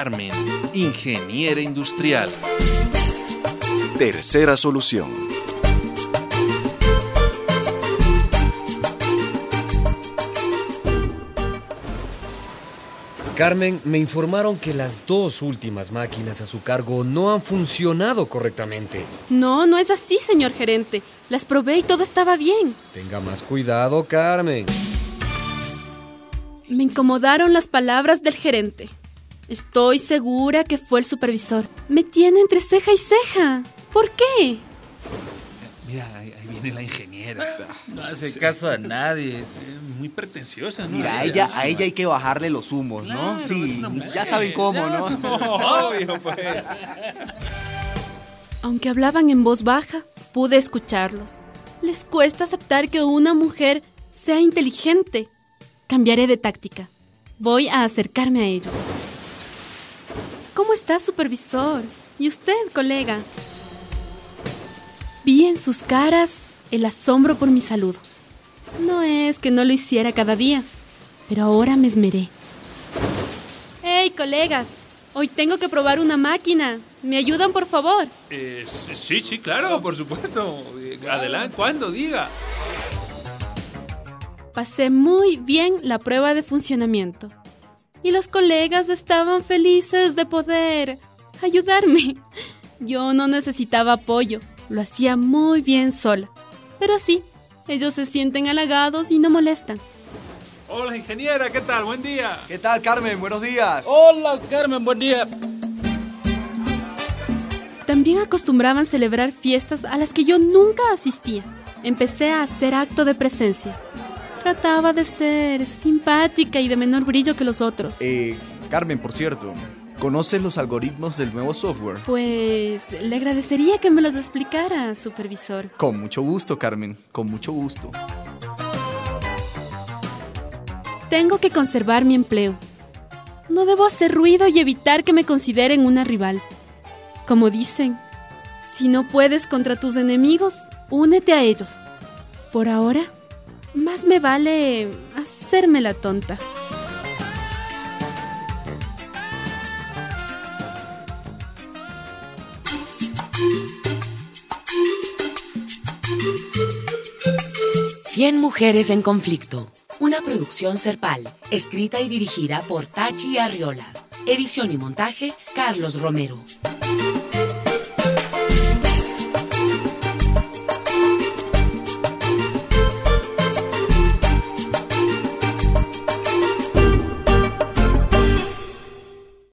Carmen, ingeniera industrial. Tercera solución. Carmen, me informaron que las 2 últimas máquinas a su cargo no han funcionado correctamente. No, no es así, señor gerente. Las probé y todo estaba bien. Tenga más cuidado, Carmen. Me incomodaron las palabras del gerente. Estoy segura que fue el supervisor. Me tiene entre ceja y ceja. ¿Por qué? Mira, ahí viene la ingeniera. No hace caso a nadie. Es muy pretenciosa, ¿no? Mira, a ella hay que bajarle los humos, ¿no? Claro, Sí, ya saben cómo, ¿no? Obvio, pues. Aunque hablaban en voz baja, pude escucharlos. Les cuesta aceptar que una mujer sea inteligente. Cambiaré de táctica. Voy a acercarme a ellos. ¿Cómo está, supervisor? ¿Y usted, colega? Vi en sus caras el asombro por mi saludo. No es que no lo hiciera cada día, pero ahora me esmeré. ¡Hey, colegas! Hoy tengo que probar una máquina. ¿Me ayudan, por favor? Sí, claro, por supuesto. Adelante, ¿cuándo? Diga. Pasé muy bien la prueba de funcionamiento. Y los colegas estaban felices de poder ayudarme. Yo no necesitaba apoyo. Lo hacía muy bien sola. Pero sí, ellos se sienten halagados y no molestan. Hola, ingeniera, ¿qué tal? Buen día. ¿Qué tal, Carmen? Buenos días. Hola, Carmen, buen día. También acostumbraban celebrar fiestas a las que yo nunca asistía. Empecé a hacer acto de presencia. Trataba de ser simpática y de menor brillo que los otros. Carmen, por cierto, ¿conoces los algoritmos del nuevo software? Pues le agradecería que me los explicara, supervisor. Con mucho gusto, Carmen, con mucho gusto. Tengo que conservar mi empleo. No debo hacer ruido y evitar que me consideren una rival. Como dicen, si no puedes contra tus enemigos, únete a ellos. Por ahora, más me vale hacerme la tonta. Cien mujeres en conflicto. Una producción Serpal, escrita y dirigida por Tachi Arriola. Edición y montaje, Carlos Romero.